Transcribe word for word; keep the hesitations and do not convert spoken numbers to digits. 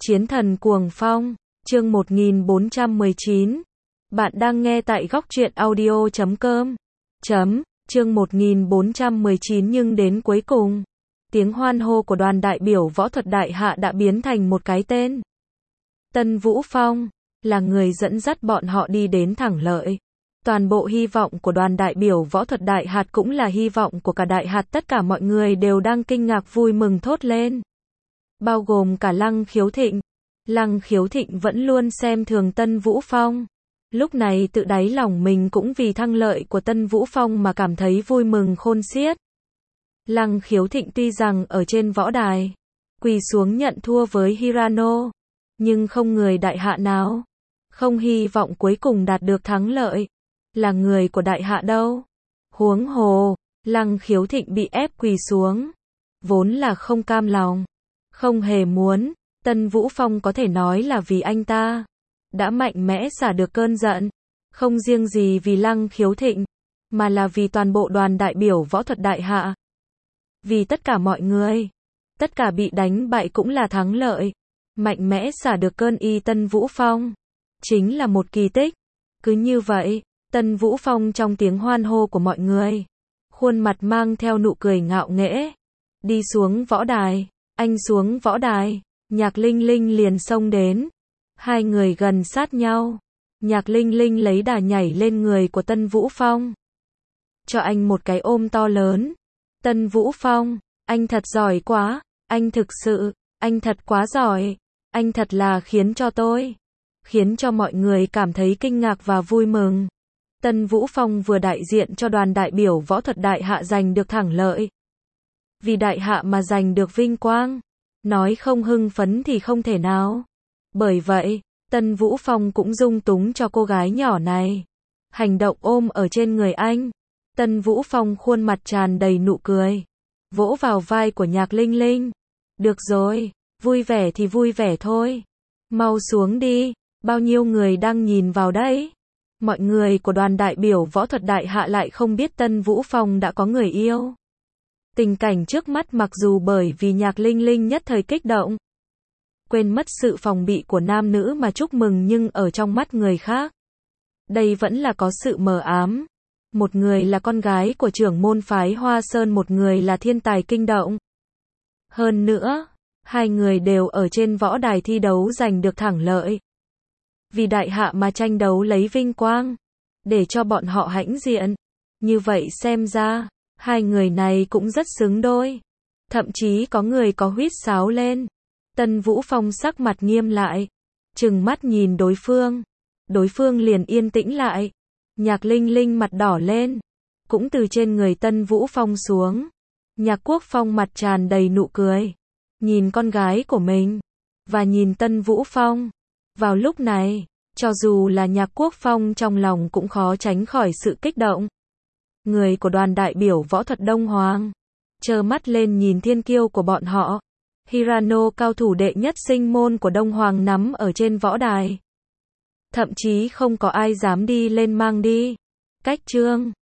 Chiến thần cuồng phong, chương một nghìn bốn trăm mười chín. Bạn đang nghe tại góc truyện audio chấm com. Chấm, chương một nghìn bốn trăm mười chín nhưng đến cuối cùng, tiếng hoan hô của đoàn đại biểu võ thuật đại hạ đã biến thành một cái tên. Tân Vũ Phong, là người dẫn dắt bọn họ đi đến thẳng lợi. Toàn bộ hy vọng của đoàn đại biểu võ thuật đại hạt cũng là hy vọng của cả đại hạt, tất cả mọi người đều đang kinh ngạc vui mừng thốt lên. Bao gồm cả Lăng Khiếu Thịnh. Lăng Khiếu Thịnh vẫn luôn xem thường Tân Vũ Phong. Lúc này tự đáy lòng mình cũng vì thăng lợi của Tân Vũ Phong mà cảm thấy vui mừng khôn xiết. Lăng Khiếu Thịnh tuy rằng ở trên võ đài, quỳ xuống nhận thua với Hirano, nhưng không người đại hạ nào không hy vọng cuối cùng đạt được thắng lợi. Là người của đại hạ đâu. Huống hồ, Lăng Khiếu Thịnh bị ép quỳ xuống, vốn là không cam lòng, không hề muốn. Tân Vũ Phong có thể nói là vì anh ta đã mạnh mẽ xả được cơn giận, không riêng gì vì Lăng Khiếu Thịnh, mà là vì toàn bộ đoàn đại biểu võ thuật đại hạ. Vì tất cả mọi người, tất cả bị đánh bại cũng là thắng lợi. Mạnh mẽ xả được cơn y Tân Vũ Phong, chính là một kỳ tích. Cứ như vậy, Tân Vũ Phong trong tiếng hoan hô của mọi người, khuôn mặt mang theo nụ cười ngạo nghễ, đi xuống võ đài. Anh xuống võ đài, Nhạc Linh Linh liền xông đến. Hai người gần sát nhau. Nhạc Linh Linh lấy đà nhảy lên người của Tân Vũ Phong, cho anh một cái ôm to lớn. Tân Vũ Phong, anh thật giỏi quá, anh thực sự, anh thật quá giỏi, anh thật là khiến cho tôi, khiến cho mọi người cảm thấy kinh ngạc và vui mừng. Tân Vũ Phong vừa đại diện cho đoàn đại biểu võ thuật đại hạ giành được thắng lợi. Vì đại hạ mà giành được vinh quang, nói không hưng phấn thì không thể nào. Bởi vậy, Tân Vũ Phong cũng dung túng cho cô gái nhỏ này. Hành động ôm ở trên người anh. Tân Vũ Phong khuôn mặt tràn đầy nụ cười, vỗ vào vai của Nhạc Linh Linh. Được rồi, vui vẻ thì vui vẻ thôi. Mau xuống đi, bao nhiêu người đang nhìn vào đấy. Mọi người của đoàn đại biểu võ thuật đại hạ lại không biết Tân Vũ Phong đã có người yêu. Tình cảnh trước mắt mặc dù bởi vì Nhạc Linh Linh nhất thời kích động, quên mất sự phòng bị của nam nữ mà chúc mừng, nhưng ở trong mắt người khác, đây vẫn là có sự mờ ám. Một người là con gái của trưởng môn phái Hoa Sơn, một người là thiên tài kinh động. Hơn nữa, hai người đều ở trên võ đài thi đấu giành được thắng lợi. Vì đại hạ mà tranh đấu lấy vinh quang, để cho bọn họ hãnh diện. Như vậy xem ra, hai người này cũng rất xứng đôi. Thậm chí có người có huýt sáo lên. Tân Vũ Phong sắc mặt nghiêm lại, trừng mắt nhìn đối phương. Đối phương liền yên tĩnh lại. Nhạc Linh Linh mặt đỏ lên, cũng từ trên người Tân Vũ Phong xuống. Nhạc Quốc Phong mặt tràn đầy nụ cười, nhìn con gái của mình, và nhìn Tân Vũ Phong. Vào lúc này, cho dù là Nhạc Quốc Phong trong lòng cũng khó tránh khỏi sự kích động. Người của đoàn đại biểu võ thuật Đông Hoàng, trơ mắt lên nhìn thiên kiêu của bọn họ. Hirano, cao thủ đệ nhất sinh môn của Đông Hoàng, nắm ở trên võ đài. Thậm chí không có ai dám đi lên mang đi. Cách chương